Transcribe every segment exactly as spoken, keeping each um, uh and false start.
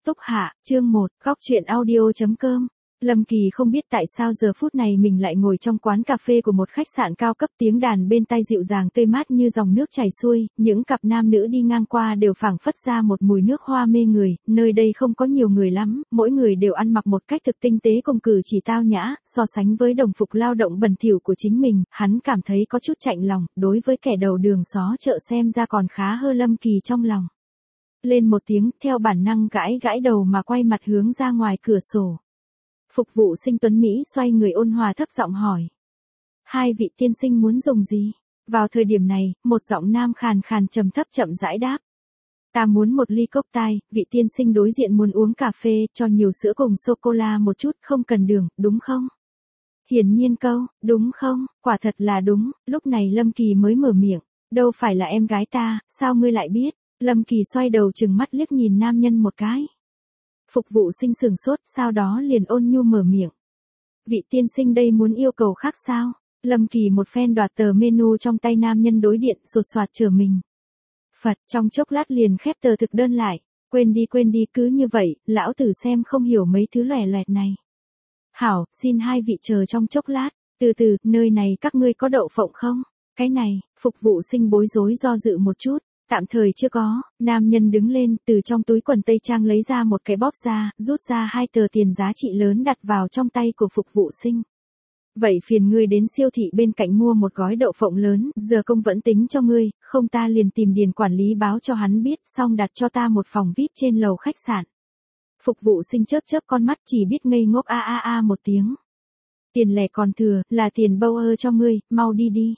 Túc Hạ, chương một, góc truyện audio.com. Lâm Kỳ không biết tại sao giờ phút này mình lại ngồi trong quán cà phê của một khách sạn cao cấp, tiếng đàn bên tai dịu dàng tươi mát như dòng nước chảy xuôi, những cặp nam nữ đi ngang qua đều phảng phất ra một mùi nước hoa mê người, nơi đây không có nhiều người lắm, mỗi người đều ăn mặc một cách thực tinh tế cùng cử chỉ tao nhã, so sánh với đồng phục lao động bẩn thỉu của chính mình, hắn cảm thấy có chút chạnh lòng, đối với kẻ đầu đường xó chợ xem ra còn khá hơn Lâm Kỳ trong lòng. Lên một tiếng, theo bản năng gãi gãi đầu mà quay mặt hướng ra ngoài cửa sổ. Phục vụ sinh tuấn Mỹ xoay người ôn hòa thấp giọng hỏi. Hai vị tiên sinh muốn dùng gì? Vào thời điểm này, một giọng nam khàn khàn trầm thấp chậm rãi đáp. Ta muốn một ly cốc tai, vị tiên sinh đối diện muốn uống cà phê, cho nhiều sữa cùng sô-cô-la một chút, không cần đường, đúng không? Hiển nhiên câu, đúng không, quả thật là đúng, lúc này Lâm Kỳ mới mở miệng. Đâu phải là em gái ta, sao ngươi lại biết? Lâm Kỳ xoay đầu trừng mắt liếc nhìn nam nhân một cái. Phục vụ sinh sửng sốt, sau đó liền ôn nhu mở miệng. Vị tiên sinh đây muốn yêu cầu khác sao? Lâm Kỳ một phen đoạt tờ menu trong tay nam nhân đối điện, sột soạt chờ mình. Phật, trong chốc lát liền khép tờ thực đơn lại. Quên đi quên đi, cứ như vậy, lão tử xem không hiểu mấy thứ lòe loẹt này. Hảo, xin hai vị chờ trong chốc lát. Từ từ, nơi này các ngươi có đậu phộng không? Cái này, phục vụ sinh bối rối do dự một chút. Tạm thời chưa có, nam nhân đứng lên, từ trong túi quần tây trang lấy ra một cái bóp ra, rút ra hai tờ tiền giá trị lớn đặt vào trong tay của phục vụ sinh. Vậy phiền ngươi đến siêu thị bên cạnh mua một gói đậu phộng lớn, giờ công vẫn tính cho ngươi, không ta liền tìm điền quản lý báo cho hắn biết, xong đặt cho ta một phòng vi ai pi trên lầu khách sạn. Phục vụ sinh chớp chớp con mắt chỉ biết ngây ngốc a a a một tiếng. Tiền lẻ còn thừa, là tiền bâu ơ cho ngươi, mau đi đi.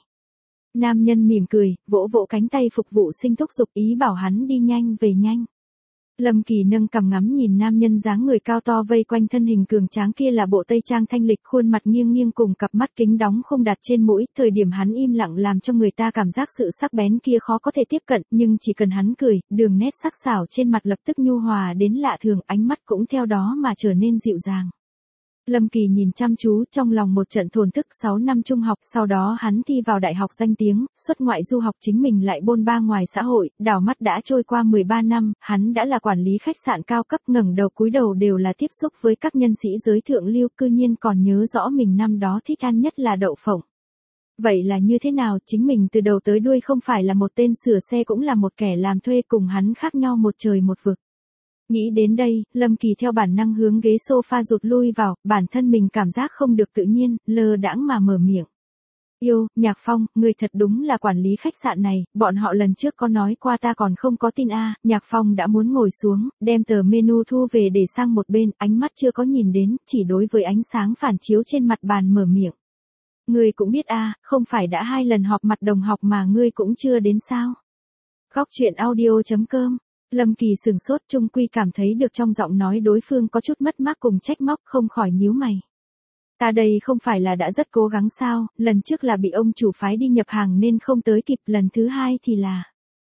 Nam nhân mỉm cười, vỗ vỗ cánh tay phục vụ sinh thúc giục ý bảo hắn đi nhanh về nhanh. Lâm Kỳ nâng cằm ngắm nhìn nam nhân dáng người cao to vây quanh thân hình cường tráng kia là bộ tây trang thanh lịch, khuôn mặt nghiêng nghiêng cùng cặp mắt kính đóng không đặt trên mũi, thời điểm hắn im lặng làm cho người ta cảm giác sự sắc bén kia khó có thể tiếp cận, nhưng chỉ cần hắn cười, đường nét sắc sảo trên mặt lập tức nhu hòa đến lạ thường, ánh mắt cũng theo đó mà trở nên dịu dàng. Lâm Kỳ nhìn chăm chú, trong lòng một trận thổn thức. Sáu năm trung học, sau đó hắn thi vào đại học danh tiếng, xuất ngoại du học, chính mình lại bôn ba ngoài xã hội, đảo mắt đã trôi qua mười ba năm, hắn đã là quản lý khách sạn cao cấp, ngẩng đầu cúi đầu đều là tiếp xúc với các nhân sĩ giới thượng lưu, cư nhiên còn nhớ rõ mình năm đó thích ăn nhất là đậu phộng. Vậy là như thế nào, chính mình từ đầu tới đuôi không phải là một tên sửa xe cũng là một kẻ làm thuê, cùng hắn khác nhau một trời một vực. Nghĩ đến đây, Lâm Kỳ theo bản năng hướng ghế sofa rụt lui vào, bản thân mình cảm giác không được tự nhiên, lơ đãng mà mở miệng. Yêu, Nhạc Phong, người thật đúng là quản lý khách sạn này, bọn họ lần trước có nói qua ta còn không có tin a. À. Nhạc Phong đã muốn ngồi xuống, đem tờ menu thu về để sang một bên, ánh mắt chưa có nhìn đến, chỉ đối với ánh sáng phản chiếu trên mặt bàn mở miệng. Ngươi cũng biết a, à, không phải đã hai lần họp mặt đồng học mà ngươi cũng chưa đến sao? Góc truyện audio.com. Lâm Kỳ sừng sốt, chung quy cảm thấy được trong giọng nói đối phương có chút mất mát cùng trách móc, không khỏi nhíu mày. Ta đây không phải là đã rất cố gắng sao, lần trước là bị ông chủ phái đi nhập hàng nên không tới kịp, lần thứ hai thì là...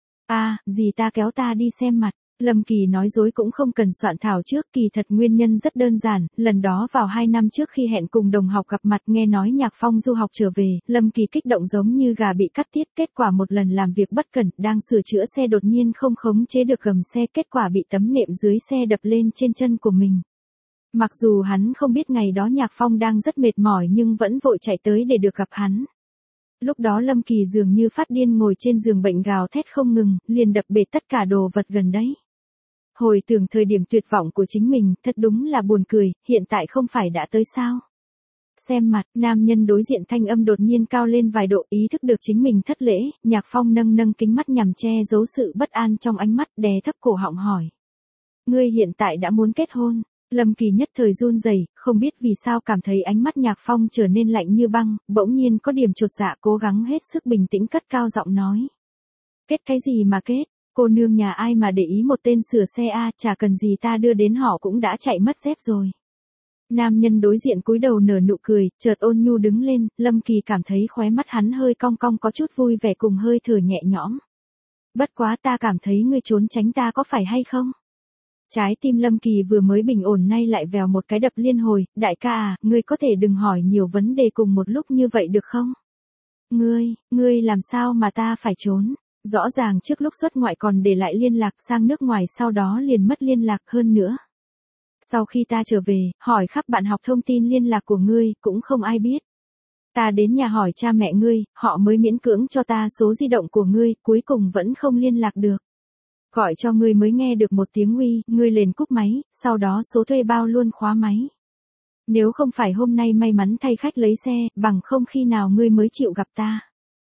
À, gì ta kéo ta đi xem mặt. Lâm Kỳ nói dối cũng không cần soạn thảo trước, kỳ thật nguyên nhân rất đơn giản, lần đó vào hai năm trước khi hẹn cùng đồng học gặp mặt nghe nói Nhạc Phong du học trở về, Lâm Kỳ kích động giống như gà bị cắt tiết, kết quả một lần làm việc bất cẩn, đang sửa chữa xe đột nhiên không khống chế được gầm xe, kết quả bị tấm nệm dưới xe đập lên trên chân của mình. Mặc dù hắn không biết ngày đó Nhạc Phong đang rất mệt mỏi nhưng vẫn vội chạy tới để được gặp hắn. Lúc đó Lâm Kỳ dường như phát điên ngồi trên giường bệnh gào thét không ngừng, liền đập bể tất cả đồ vật gần đấy. Hồi tưởng thời điểm tuyệt vọng của chính mình, thật đúng là buồn cười, hiện tại không phải đã tới sao? Xem mặt, nam nhân đối diện thanh âm đột nhiên cao lên vài độ, ý thức được chính mình thất lễ, Nhạc Phong nâng nâng kính mắt nhằm che giấu sự bất an trong ánh mắt, đè thấp cổ họng hỏi. Ngươi hiện tại đã muốn kết hôn? Lâm Kỳ nhất thời run rẩy, không biết vì sao cảm thấy ánh mắt Nhạc Phong trở nên lạnh như băng, bỗng nhiên có điểm chột dạ, cố gắng hết sức bình tĩnh cất cao giọng nói. Kết cái gì mà kết? Cô nương nhà ai mà để ý một tên sửa xe a, à, chả cần gì ta đưa đến họ cũng đã chạy mất dép rồi. Nam nhân đối diện cúi đầu nở nụ cười, chợt ôn nhu đứng lên, Lâm Kỳ cảm thấy khóe mắt hắn hơi cong cong có chút vui vẻ cùng hơi thở nhẹ nhõm. Bất quá ta cảm thấy ngươi trốn tránh ta có phải hay không? Trái tim Lâm Kỳ vừa mới bình ổn nay lại vèo một cái đập liên hồi, đại ca à, ngươi có thể đừng hỏi nhiều vấn đề cùng một lúc như vậy được không? Ngươi, ngươi làm sao mà ta phải trốn? Rõ ràng trước lúc xuất ngoại còn để lại liên lạc, sang nước ngoài sau đó liền mất liên lạc, hơn nữa. Sau khi ta trở về, hỏi khắp bạn học thông tin liên lạc của ngươi, cũng không ai biết. Ta đến nhà hỏi cha mẹ ngươi, họ mới miễn cưỡng cho ta số di động của ngươi, cuối cùng vẫn không liên lạc được. Gọi cho ngươi mới nghe được một tiếng uy, ngươi liền cúp máy, sau đó số thuê bao luôn khóa máy. Nếu không phải hôm nay may mắn thay khách lấy xe, bằng không khi nào ngươi mới chịu gặp ta.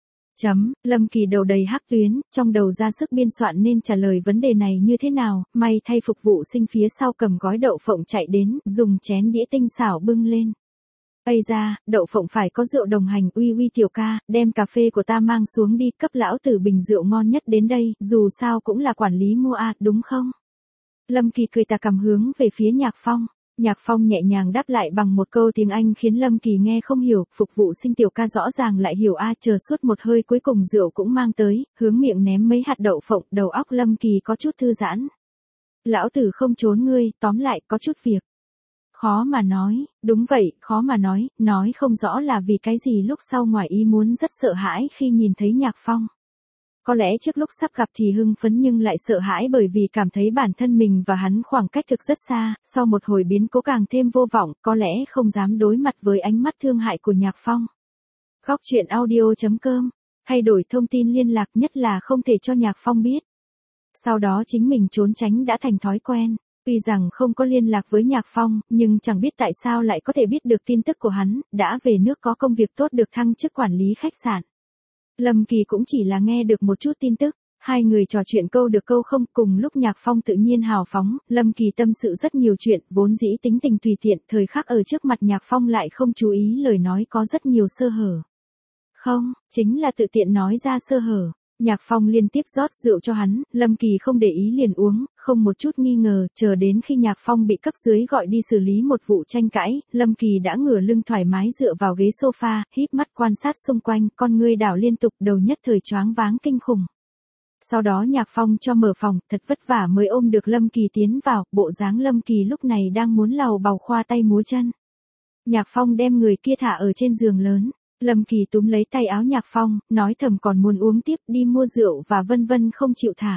Chấm, Lâm Kỳ đầu đầy hắc tuyến, trong đầu ra sức biên soạn nên trả lời vấn đề này như thế nào, may thay phục vụ sinh phía sau cầm gói đậu phộng chạy đến, dùng chén đĩa tinh xảo bưng lên. Ây ra, đậu phộng phải có rượu đồng hành, uy uy tiểu ca, đem cà phê của ta mang xuống đi, cấp lão tử bình rượu ngon nhất đến đây, dù sao cũng là quản lý mua à, đúng không? Lâm Kỳ cười tà cầm hướng về phía Nhạc Phong. Nhạc Phong nhẹ nhàng đáp lại bằng một câu tiếng Anh khiến Lâm Kỳ nghe không hiểu, phục vụ sinh tiểu ca rõ ràng lại hiểu a, chờ suốt một hơi cuối cùng rượu cũng mang tới, hướng miệng ném mấy hạt đậu phộng, đầu óc Lâm Kỳ có chút thư giãn. Lão tử không trốn ngươi, tóm lại có chút việc. Khó mà nói, đúng vậy, khó mà nói, nói không rõ là vì cái gì lúc sau ngoài ý muốn rất sợ hãi khi nhìn thấy Nhạc Phong. Có lẽ trước lúc sắp gặp thì hưng phấn nhưng lại sợ hãi bởi vì cảm thấy bản thân mình và hắn khoảng cách thực rất xa, sau một hồi biến cố càng thêm vô vọng, có lẽ không dám đối mặt với ánh mắt thương hại của Nhạc Phong. Góc truyện audio chấm com, thay đổi thông tin liên lạc nhất là không thể cho Nhạc Phong biết. Sau đó chính mình trốn tránh đã thành thói quen. Tuy rằng không có liên lạc với Nhạc Phong, nhưng chẳng biết tại sao lại có thể biết được tin tức của hắn, đã về nước có công việc tốt được thăng chức quản lý khách sạn. Lâm Kỳ cũng chỉ là nghe được một chút tin tức, hai người trò chuyện câu được câu không, cùng lúc Nhạc Phong tự nhiên hào phóng, Lâm Kỳ tâm sự rất nhiều chuyện, vốn dĩ tính tình tùy tiện, thời khắc ở trước mặt Nhạc Phong lại không chú ý lời nói có rất nhiều sơ hở. Không, chính là tự tiện nói ra sơ hở. Nhạc Phong liên tiếp rót rượu cho hắn, Lâm Kỳ không để ý liền uống, không một chút nghi ngờ, chờ đến khi Nhạc Phong bị cấp dưới gọi đi xử lý một vụ tranh cãi, Lâm Kỳ đã ngửa lưng thoải mái dựa vào ghế sofa, híp mắt quan sát xung quanh, con ngươi đảo liên tục, đầu nhất thời choáng váng kinh khủng. Sau đó Nhạc Phong cho mở phòng, thật vất vả mới ôm được Lâm Kỳ tiến vào, bộ dáng Lâm Kỳ lúc này đang muốn lầu bầu khoa tay múa chân. Nhạc Phong đem người kia thả ở trên giường lớn. Lâm Kỳ túm lấy tay áo Nhạc Phong, nói thầm còn muốn uống tiếp, đi mua rượu và vân vân không chịu thả.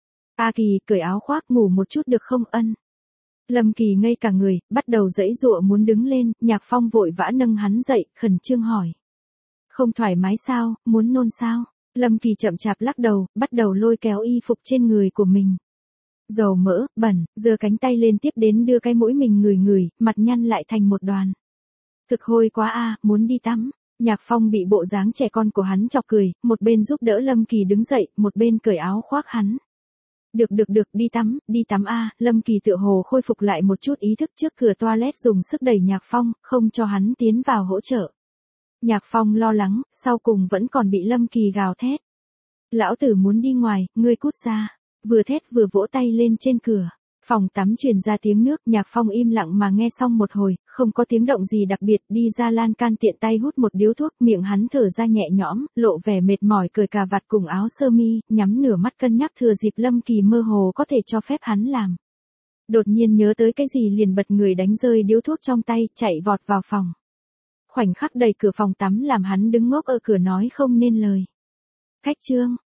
A Kỳ, cởi áo khoác ngủ một chút được không ân? Lâm Kỳ ngây cả người, bắt đầu giãy giụa muốn đứng lên, Nhạc Phong vội vã nâng hắn dậy, khẩn trương hỏi. Không thoải mái sao, muốn nôn sao? Lâm Kỳ chậm chạp lắc đầu, bắt đầu lôi kéo y phục trên người của mình. Dầu mỡ, bẩn, giơ cánh tay lên tiếp đến đưa cái mũi mình ngửi ngửi, mặt nhăn lại thành một đoàn. Thực hôi quá a, muốn đi tắm. Nhạc Phong bị bộ dáng trẻ con của hắn chọc cười, một bên giúp đỡ Lâm Kỳ đứng dậy, một bên cởi áo khoác hắn. Được được được, đi tắm, đi tắm a, Lâm Kỳ tựa hồ khôi phục lại một chút ý thức trước cửa toilet dùng sức đẩy Nhạc Phong, không cho hắn tiến vào hỗ trợ. Nhạc Phong lo lắng, sau cùng vẫn còn bị Lâm Kỳ gào thét. Lão tử muốn đi ngoài, ngươi cút ra. Vừa thét vừa vỗ tay lên trên cửa. Phòng tắm truyền ra tiếng nước, Nhạc Phong im lặng mà nghe xong một hồi, không có tiếng động gì đặc biệt, đi ra lan can tiện tay hút một điếu thuốc, miệng hắn thở ra nhẹ nhõm, lộ vẻ mệt mỏi cởi cà vạt cùng áo sơ mi, nhắm nửa mắt cân nhắc thừa dịp Lâm Kỳ mơ hồ có thể cho phép hắn làm. Đột nhiên nhớ tới cái gì liền bật người đánh rơi điếu thuốc trong tay, chạy vọt vào phòng. Khoảnh khắc đẩy cửa phòng tắm làm hắn đứng ngốc ở cửa nói không nên lời. Khách trương,